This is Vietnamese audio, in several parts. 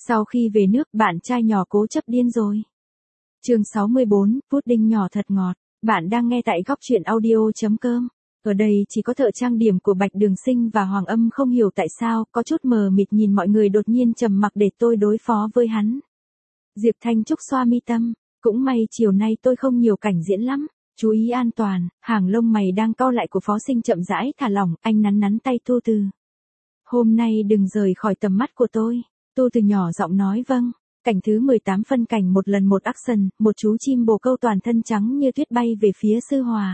Sau khi về nước, bạn trai nhỏ cố chấp điên rồi. Chương 64, pudding nhỏ thật ngọt. Bạn đang nghe tại góc truyện audio.com. Ở đây chỉ có thợ trang điểm của Bạch Đường Sinh và Hoàng Âm không hiểu tại sao, có chút mờ mịt nhìn mọi người đột nhiên trầm mặc để tôi đối phó với hắn. Diệp Thanh Trúc xoa mi tâm, cũng may chiều nay tôi không nhiều cảnh diễn lắm, chú ý an toàn. Hàng lông mày đang cau lại của Phó Sinh chậm rãi thả lỏng, anh nắn nắn tay Tu Từ. Hôm nay đừng rời khỏi tầm mắt của tôi. Tu Từ nhỏ giọng nói vâng. Cảnh thứ 18 phân cảnh một lần một action, một chú chim bồ câu toàn thân trắng như tuyết bay về phía Sư Hòa.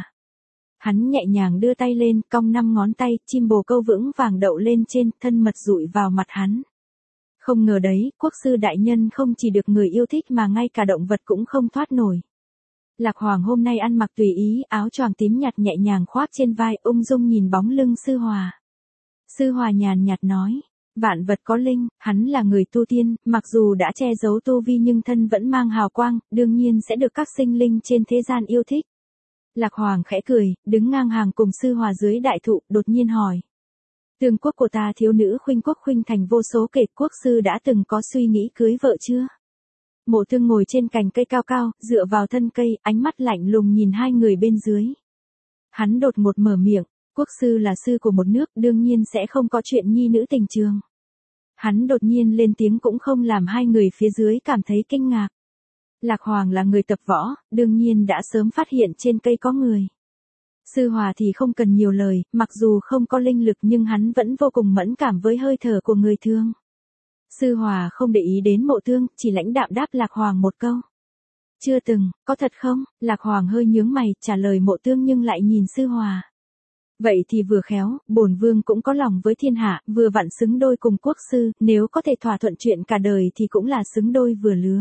Hắn nhẹ nhàng đưa tay lên, cong 5 ngón tay, chim bồ câu vững vàng đậu lên trên, thân mật dụi vào mặt hắn. Không ngờ đấy, quốc sư đại nhân không chỉ được người yêu thích mà ngay cả động vật cũng không thoát nổi. Lạc Hoàng hôm nay ăn mặc tùy ý, áo choàng tím nhạt nhẹ nhàng khoác trên vai, ung dung nhìn bóng lưng Sư Hòa. Sư Hòa nhàn nhạt nói, vạn vật có linh, hắn là người tu tiên, mặc dù đã che giấu tu vi nhưng thân vẫn mang hào quang, đương nhiên sẽ được các sinh linh trên thế gian yêu thích. Lạc Hoàng khẽ cười, đứng ngang hàng cùng Sư Hòa dưới đại thụ, đột nhiên hỏi. Tương quốc của ta thiếu nữ khuynh quốc khuynh thành vô số kể, quốc sư đã từng có suy nghĩ cưới vợ chưa? Mộ Thương ngồi trên cành cây cao cao, dựa vào thân cây, ánh mắt lạnh lùng nhìn hai người bên dưới. Hắn đột ngột mở miệng, quốc sư là sư của một nước, đương nhiên sẽ không có chuyện nhi nữ tình trường. Hắn đột nhiên lên tiếng cũng không làm hai người phía dưới cảm thấy kinh ngạc. Lạc Hoàng là người tập võ, đương nhiên đã sớm phát hiện trên cây có người. Sư Hòa thì không cần nhiều lời, mặc dù không có linh lực nhưng hắn vẫn vô cùng mẫn cảm với hơi thở của người thương. Sư Hòa không để ý đến Mộ Thương, chỉ lãnh đạm đáp Lạc Hoàng một câu. Chưa từng, có thật không? Lạc Hoàng hơi nhướng mày, trả lời Mộ Thương nhưng lại nhìn Sư Hòa. Vậy thì vừa khéo, bổn vương cũng có lòng với thiên hạ, vừa vặn xứng đôi cùng quốc sư, nếu có thể thỏa thuận chuyện cả đời thì cũng là xứng đôi vừa lứa.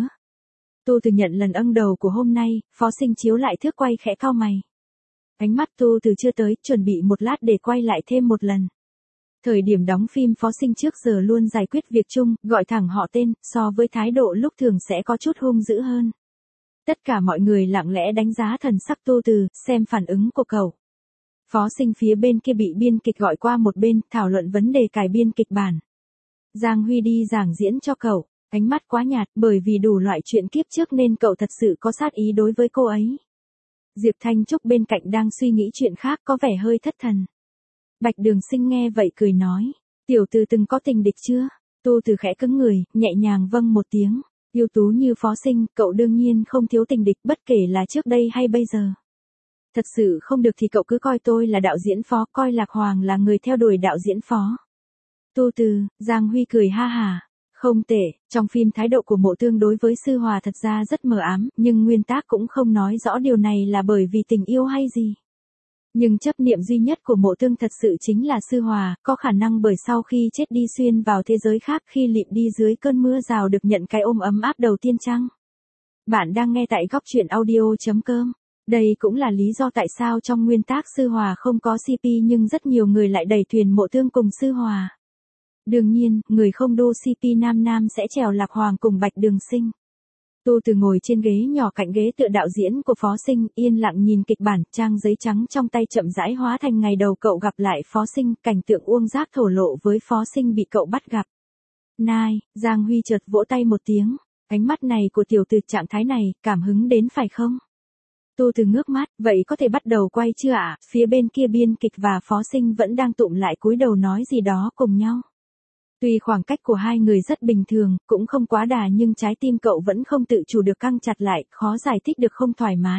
Tu Từ nhận lần âng đầu của hôm nay, Phó Sinh chiếu lại thước quay khẽ cau mày. Ánh mắt Tu Từ chưa tới, chuẩn bị một lát để quay lại thêm một lần. Thời điểm đóng phim Phó Sinh trước giờ luôn giải quyết việc chung, gọi thẳng họ tên, so với thái độ lúc thường sẽ có chút hung dữ hơn. Tất cả mọi người lặng lẽ đánh giá thần sắc Tu Từ, xem phản ứng của cậu. Phó Sinh phía bên kia bị biên kịch gọi qua một bên, thảo luận vấn đề cải biên kịch bản. Giang Huy đi giảng diễn cho cậu, ánh mắt quá nhạt, bởi vì đủ loại chuyện kiếp trước nên cậu thật sự có sát ý đối với cô ấy. Diệp Thanh Trúc bên cạnh đang suy nghĩ chuyện khác, có vẻ hơi thất thần. Bạch Đường Sinh nghe vậy cười nói, tiểu từ từng có tình địch chưa? Tu Từ khẽ cứng người, nhẹ nhàng vâng một tiếng, ưu tú như Phó Sinh, cậu đương nhiên không thiếu tình địch, bất kể là trước đây hay bây giờ. Thật sự không được thì cậu cứ coi tôi là đạo diễn Phó, coi Lạc Hoàng là người theo đuổi đạo diễn Phó. Tu Từ, Giang Huy cười ha hả. Không tệ, trong phim thái độ của Mộ Thương đối với Sư Hòa thật ra rất mờ ám, nhưng nguyên tác cũng không nói rõ điều này là bởi vì tình yêu hay gì. Nhưng chấp niệm duy nhất của Mộ Thương thật sự chính là Sư Hòa, có khả năng bởi sau khi chết đi xuyên vào thế giới khác, khi lịm đi dưới cơn mưa rào được nhận cái ôm ấm áp đầu tiên chăng? Bạn đang nghe tại góc truyện audio.com. Đây cũng là lý do tại sao trong nguyên tác Sư Hòa không có CP nhưng rất nhiều người lại đẩy thuyền Mộ Thương cùng Sư Hòa. Đương nhiên, người không đô CP nam nam sẽ trèo Lạc Hoàng cùng Bạch Đường Sinh. Tu Từ ngồi trên ghế nhỏ cạnh ghế tựa đạo diễn của Phó Sinh, yên lặng nhìn kịch bản, trang giấy trắng trong tay chậm rãi hóa thành ngày đầu cậu gặp lại Phó Sinh, cảnh tượng Uông Giác thổ lộ với Phó Sinh bị cậu bắt gặp. Nai, Giang Huy chợt vỗ tay một tiếng, ánh mắt này của tiểu từ trạng thái này, cảm hứng đến phải không? Tu Từ ngước mắt, vậy có thể bắt đầu quay chưa ạ? Phía bên kia biên kịch và Phó Sinh vẫn đang tụm lại cúi đầu nói gì đó cùng nhau. Tuy khoảng cách của hai người rất bình thường, cũng không quá đà nhưng trái tim cậu vẫn không tự chủ được căng chặt lại, khó giải thích được không thoải mái.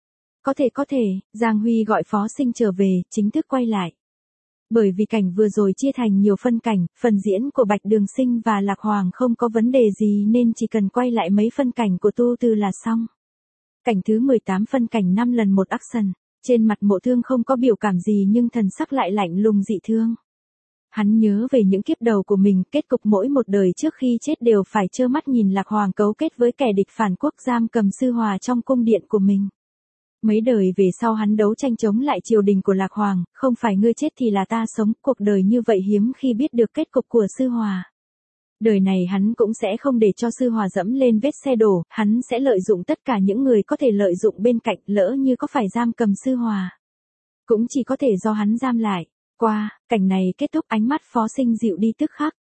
Có thể, Giang Huy gọi Phó Sinh trở về, chính thức quay lại. Bởi vì cảnh vừa rồi chia thành nhiều phân cảnh, phần diễn của Bạch Đường Sinh và Lạc Hoàng không có vấn đề gì nên chỉ cần quay lại mấy phân cảnh của Tu Từ là xong. Cảnh thứ 18 phân cảnh 5 lần một action, trên mặt Mộ Thương không có biểu cảm gì nhưng thần sắc lại lạnh lùng dị thương. Hắn nhớ về những kiếp đầu của mình, kết cục mỗi một đời trước khi chết đều phải trơ mắt nhìn Lạc Hoàng cấu kết với kẻ địch phản quốc giam cầm Sư Hòa trong cung điện của mình. Mấy đời về sau hắn đấu tranh chống lại triều đình của Lạc Hoàng, không phải ngươi chết thì là ta sống, cuộc đời như vậy hiếm khi biết được kết cục của Sư Hòa. Đời này hắn cũng sẽ không để cho Sư Hòa dẫm lên vết xe đổ, hắn sẽ lợi dụng tất cả những người có thể lợi dụng bên cạnh, lỡ như có phải giam cầm Sư Hòa. Cũng chỉ có thể do hắn giam lại. Qua, cảnh này kết thúc, ánh mắt Phó Sinh dịu đi tức khắc.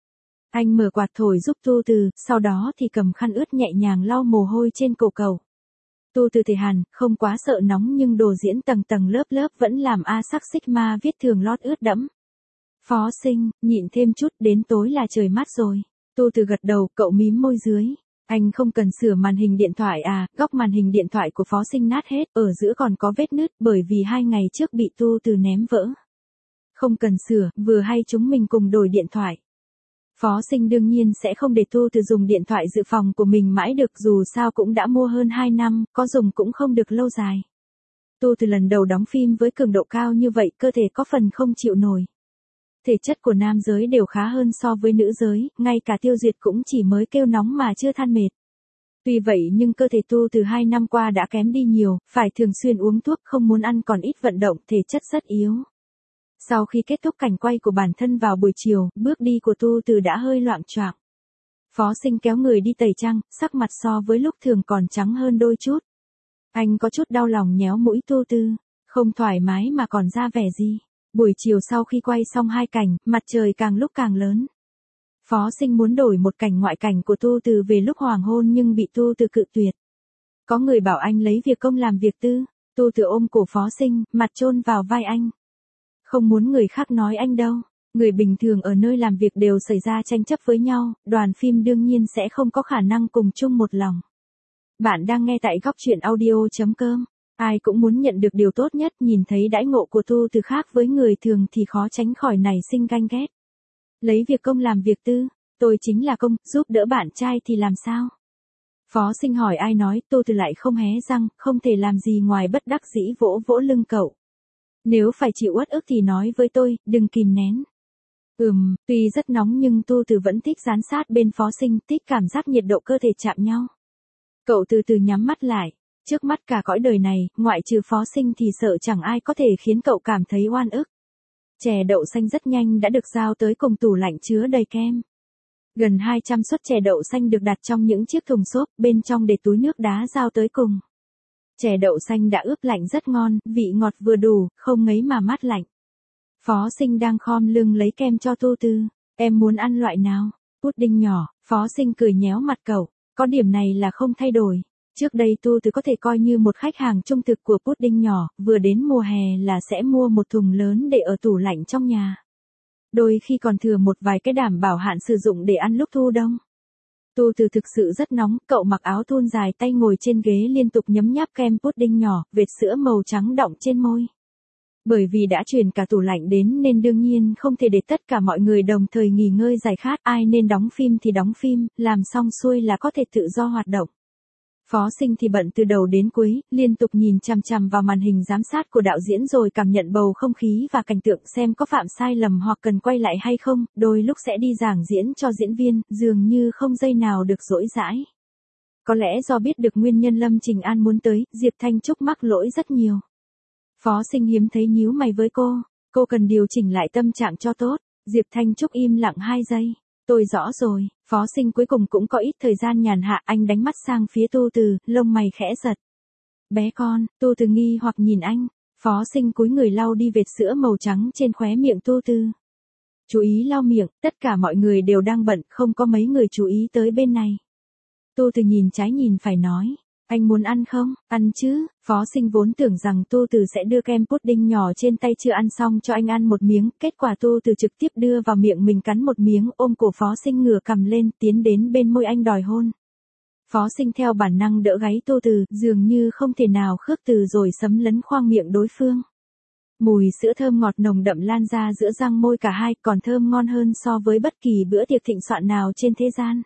Anh mở quạt thổi giúp Tu Từ, sau đó thì cầm khăn ướt nhẹ nhàng lau mồ hôi trên cổ cậu. Tu Từ thể hàn, không quá sợ nóng nhưng đồ diễn tầng tầng lớp lớp vẫn làm A Sắc Sigma viết thường lót ướt đẫm. Phó Sinh, nhịn thêm chút, đến tối là trời mát rồi. Tu Từ gật đầu, cậu mím môi dưới. Anh không cần sửa màn hình điện thoại à, góc màn hình điện thoại của Phó Sinh nát hết, ở giữa còn có vết nứt bởi vì 2 ngày trước bị Tu Từ ném vỡ. Không cần sửa, vừa hay chúng mình cùng đổi điện thoại. Phó Sinh đương nhiên sẽ không để Tu Từ dùng điện thoại dự phòng của mình mãi được, dù sao cũng đã mua hơn 2 năm, có dùng cũng không được lâu dài. Tu Từ lần đầu đóng phim với cường độ cao như vậy, cơ thể có phần không chịu nổi. Thể chất của nam giới đều khá hơn so với nữ giới, ngay cả Tiêu Duyệt cũng chỉ mới kêu nóng mà chưa than mệt. Tuy vậy nhưng cơ thể Tu Từ 2 năm qua đã kém đi nhiều, phải thường xuyên uống thuốc, không muốn ăn còn ít vận động, thể chất rất yếu. Sau khi kết thúc cảnh quay của bản thân vào buổi chiều, bước đi của Tu Từ đã hơi loạng choạng. Phó Sinh kéo người đi tẩy trang, sắc mặt so với lúc thường còn trắng hơn đôi chút. Anh có chút đau lòng nhéo mũi Tu Từ, không thoải mái mà còn ra vẻ gì. Buổi chiều sau khi quay xong 2 cảnh, mặt trời càng lúc càng lớn. Phó Sinh muốn đổi một cảnh ngoại cảnh của Tu Từ về lúc hoàng hôn nhưng bị Tu Từ cự tuyệt. Có người bảo anh lấy việc công làm việc tư, Tu Từ ôm cổ Phó Sinh, mặt chôn vào vai anh. Không muốn người khác nói anh đâu, người bình thường ở nơi làm việc đều xảy ra tranh chấp với nhau, đoàn phim đương nhiên sẽ không có khả năng cùng chung một lòng. Bạn đang nghe tại góc truyện audio.com. Ai cũng muốn nhận được điều tốt nhất, nhìn thấy đãi ngộ của Tu Từ khác với người thường thì khó tránh khỏi nảy sinh ganh ghét. Lấy việc công làm việc tư, tôi chính là công, giúp đỡ bạn trai thì làm sao? Phó Sinh hỏi ai nói, Tu Từ lại không hé răng, không thể làm gì ngoài bất đắc dĩ vỗ vỗ lưng cậu. Nếu phải chịu uất ức thì nói với tôi, đừng kìm nén. Tuy rất nóng nhưng Tu Từ vẫn thích dán sát bên Phó Sinh, thích cảm giác nhiệt độ cơ thể chạm nhau. Cậu từ từ nhắm mắt lại. Trước mắt cả cõi đời này, ngoại trừ Phó Sinh thì sợ chẳng ai có thể khiến cậu cảm thấy oan ức. Chè đậu xanh rất nhanh đã được giao tới cùng tủ lạnh chứa đầy kem. Gần 200 suất chè đậu xanh được đặt trong những chiếc thùng xốp, bên trong để túi nước đá giao tới cùng. Chè đậu xanh đã ướp lạnh rất ngon, vị ngọt vừa đủ, không ngấy mà mát lạnh. Phó Sinh đang khom lưng lấy kem cho Tu Từ. Em muốn ăn loại nào? Pudding nhỏ, Phó Sinh cười nhéo mặt cậu. Có điểm này là không thay đổi. Trước đây Tu Từ có thể coi như một khách hàng trung thực của pudding nhỏ, vừa đến mùa hè là sẽ mua một thùng lớn để ở tủ lạnh trong nhà. Đôi khi còn thừa một vài cái đảm bảo hạn sử dụng để ăn lúc thu đông. Tu Từ thực sự rất nóng, cậu mặc áo thun dài tay ngồi trên ghế liên tục nhấm nháp kem pudding nhỏ, vệt sữa màu trắng đọng trên môi. Bởi vì đã chuyển cả tủ lạnh đến nên đương nhiên không thể để tất cả mọi người đồng thời nghỉ ngơi giải khát, ai nên đóng phim thì đóng phim, làm xong xuôi là có thể tự do hoạt động. Phó Sinh thì bận từ đầu đến cuối, liên tục nhìn chằm chằm vào màn hình giám sát của đạo diễn rồi cảm nhận bầu không khí và cảnh tượng xem có phạm sai lầm hoặc cần quay lại hay không, đôi lúc sẽ đi giảng diễn cho diễn viên, dường như không giây nào được dỗi dãi. Có lẽ do biết được nguyên nhân Lâm Trình An muốn tới, Diệp Thanh Trúc mắc lỗi rất nhiều. Phó Sinh hiếm thấy nhíu mày với cô cần điều chỉnh lại tâm trạng cho tốt. Diệp Thanh Trúc im lặng 2 giây. Tôi rõ rồi, Phó Sinh cuối cùng cũng có ít thời gian nhàn hạ, anh đánh mắt sang phía Tu Từ, lông mày khẽ giật. Bé con, Tu Từ nghi hoặc nhìn anh, Phó Sinh cúi người lau đi vệt sữa màu trắng trên khóe miệng Tu Từ. Chú ý lau miệng, tất cả mọi người đều đang bận, không có mấy người chú ý tới bên này. Tu Từ nhìn trái nhìn phải nói. Anh muốn ăn không? Ăn chứ, Phó Sinh vốn tưởng rằng Tu Từ sẽ đưa kem pudding nhỏ trên tay chưa ăn xong cho anh ăn một miếng, kết quả Tu Từ trực tiếp đưa vào miệng mình cắn một miếng, ôm cổ Phó Sinh ngửa cầm lên, tiến đến bên môi anh đòi hôn. Phó Sinh theo bản năng đỡ gáy Tu Từ, dường như không thể nào khước từ rồi sấm lấn khoang miệng đối phương. Mùi sữa thơm ngọt nồng đậm lan ra giữa răng môi cả hai, còn thơm ngon hơn so với bất kỳ bữa tiệc thịnh soạn nào trên thế gian.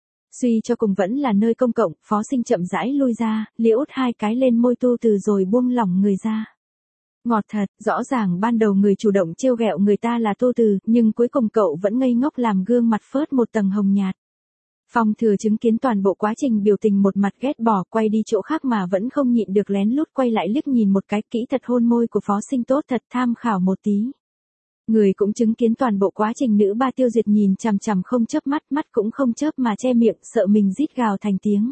Suy cho cùng vẫn là nơi công cộng, Phó Sinh chậm rãi lui ra, liễu 2 cái lên môi Tu Từ rồi buông lỏng người ra. Ngọt thật, rõ ràng ban đầu người chủ động trêu ghẹo người ta là Tu Từ, nhưng cuối cùng cậu vẫn ngây ngốc làm gương mặt phớt một tầng hồng nhạt. Phong Thừa chứng kiến toàn bộ quá trình biểu tình một mặt ghét bỏ, quay đi chỗ khác mà vẫn không nhịn được lén lút quay lại liếc nhìn một cái, kỹ thật hôn môi của Phó Sinh tốt thật, tham khảo một tí. Người cũng chứng kiến toàn bộ quá trình nữ ba Tiêu Duyệt nhìn chằm chằm không chớp mắt, mắt cũng không chớp mà che miệng, sợ mình rít gào thành tiếng.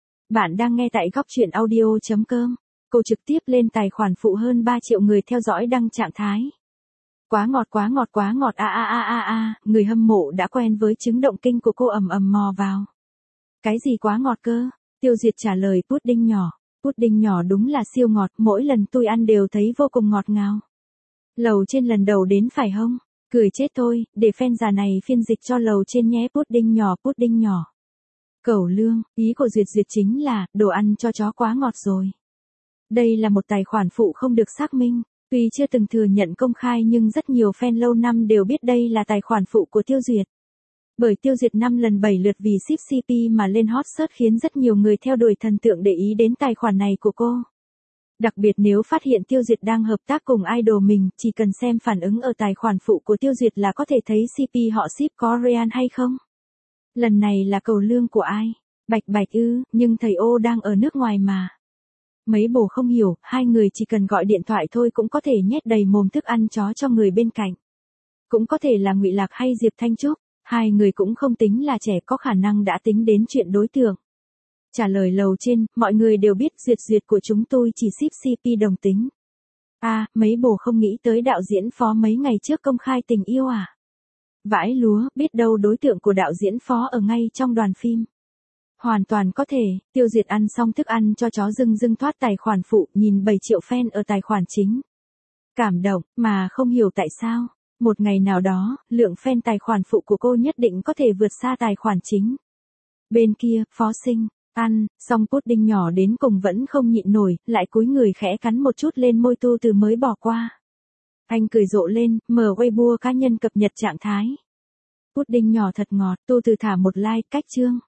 Bạn đang nghe tại góc truyện audio.com. Cô trực tiếp lên tài khoản phụ hơn 3 triệu người theo dõi đăng trạng thái. Quá ngọt quá ngọt quá ngọt người hâm mộ đã quen với chứng động kinh của cô ầm ầm mò vào. Cái gì quá ngọt cơ? Tiêu Duyệt trả lời pudding nhỏ. Pudding nhỏ đúng là siêu ngọt, mỗi lần tôi ăn đều thấy vô cùng ngọt ngào. Lầu trên lần đầu đến phải không? Cười chết thôi, để fan già này phiên dịch cho lầu trên nhé pudding nhỏ pudding nhỏ. Cẩu lương, ý của Duyệt Duyệt chính là, đồ ăn cho chó quá ngọt rồi. Đây là một tài khoản phụ không được xác minh. Tuy chưa từng thừa nhận công khai nhưng rất nhiều fan lâu năm đều biết đây là tài khoản phụ của Tiêu Duyệt. Bởi Tiêu Duyệt 5 lần 7 lượt vì ship CP mà lên hot search khiến rất nhiều người theo đuổi thần tượng để ý đến tài khoản này của cô. Đặc biệt nếu phát hiện Tiêu Duyệt đang hợp tác cùng idol mình, chỉ cần xem phản ứng ở tài khoản phụ của Tiêu Duyệt là có thể thấy CP họ ship có real hay không. Lần này là cầu lương của ai? Bạch Bạch ư, nhưng thầy ô đang ở nước ngoài mà. Mấy bồ không hiểu, hai người chỉ cần gọi điện thoại thôi cũng có thể nhét đầy mồm thức ăn chó cho người bên cạnh. Cũng có thể là Ngụy Lạc hay Diệp Thanh Trúc, hai người cũng không tính là trẻ có khả năng đã tính đến chuyện đối tượng. Trả lời lầu trên, mọi người đều biết Duyệt Duyệt của chúng tôi chỉ ship CP đồng tính. Mấy bồ không nghĩ tới đạo diễn Phó mấy ngày trước công khai tình yêu à? Vãi lúa, biết đâu đối tượng của đạo diễn Phó ở ngay trong đoàn phim. Hoàn toàn có thể, Tiêu Duyệt ăn xong thức ăn cho chó dưng thoát tài khoản phụ, nhìn 7 triệu fan ở tài khoản chính. Cảm động, mà không hiểu tại sao. Một ngày nào đó, lượng fan tài khoản phụ của cô nhất định có thể vượt xa tài khoản chính. Bên kia, Phó Sinh, ăn, xong pudding nhỏ đến cùng vẫn không nhịn nổi, lại cúi người khẽ cắn một chút lên môi Tu Từ mới bỏ qua. Anh cười rộ lên, mở Weibo cá nhân cập nhật trạng thái. Pudding nhỏ thật ngọt, Tu Từ thả một like, cách chương.